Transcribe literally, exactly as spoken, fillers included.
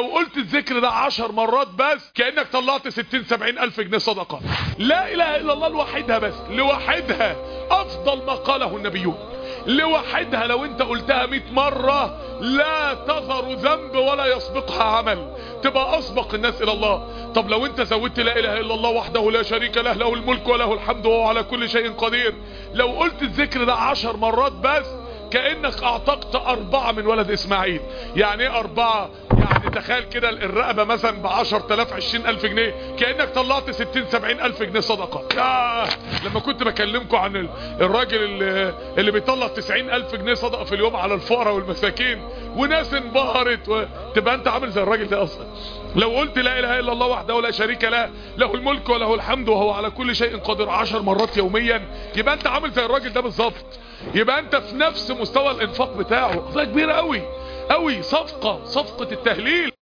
لو قلت الذكر ده عشر مرات بس كأنك طلعت ستين سبعين الف جنيه صدقة. لا اله الا الله لوحدها، بس لوحدها افضل ما قاله النبيون. لوحدها لو انت قلتها مئة مرة لا تذر ذنب ولا يسبقها عمل، تبقى اسبق الناس الى الله. طب لو انت زودت لا اله الا الله وحده لا شريك له، له الملك وله الحمد وهو على كل شيء قدير، لو قلت الذكر ده عشر مرات بس كأنك اعتقت اربعة من ولد اسماعيل. يعني ايه اربعة؟ يعني تخيل كده الرقبة مثلا بعشر تلاف عشرين الف جنيه، كأنك طلعت ستين سبعين الف جنيه صدقة. ياه لما كنت بكلمكم عن الراجل اللي, اللي بيطلع تسعين الف جنيه صدقة في اليوم على الفقراء والمساكين وناس انبهرت و... تبقى انت عامل زي الراجل ده اصلا. لو قلت لا اله الا الله وحده لا شريك له، له الملك وله الحمد وهو على كل شيء قدير عشر مرات يوميا، يبقى انت عامل زي الراجل ده بالظبط. يبقى انت في نفس مستوى الانفاق بتاعه. قضية كبيرة قوي قوي، صفقة صفقة التهليل.